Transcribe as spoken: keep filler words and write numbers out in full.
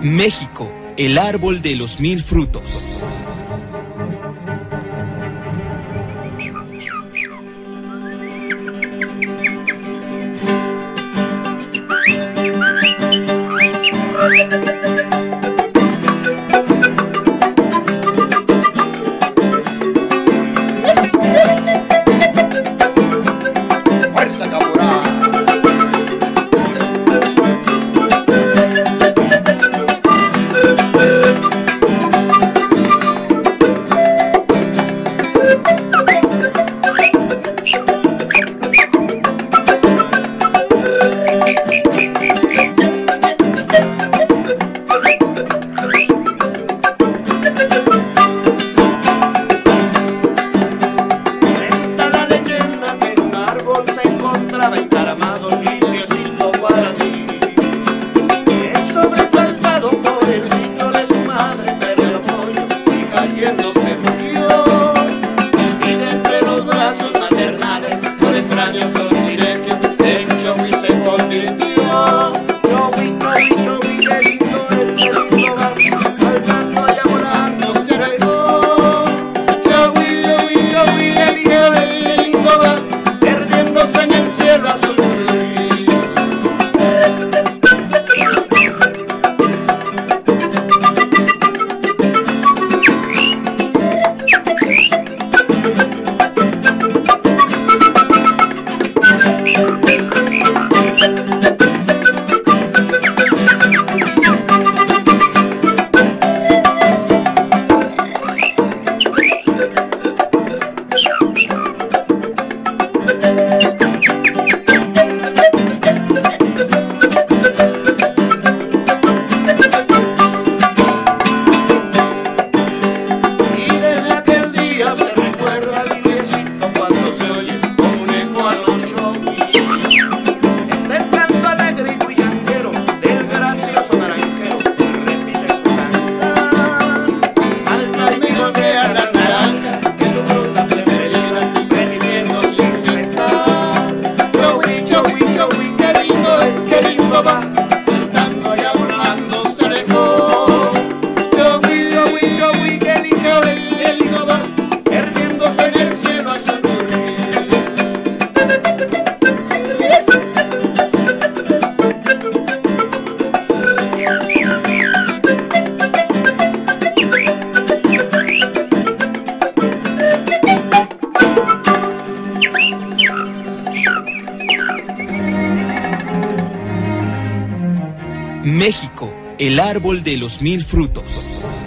México, el árbol de los mil frutos. ¡Fuerza caporal! Encaramado un limpiecito guaraní, es sobresaltado por el grito de su madre, perdió apoyo y cayendo se murió. Y de entre los brazos maternales, por extraños sortilegios, en Chowi se convirtió. Chowi, Chowi, Chowi, qué lindo es el lindo vas, saltando y volando se alejó. Chowi, Chowi, Chowi, qué lindo es el lindo vas, perdiéndose en el cielo azul. México, el árbol de los mil frutos.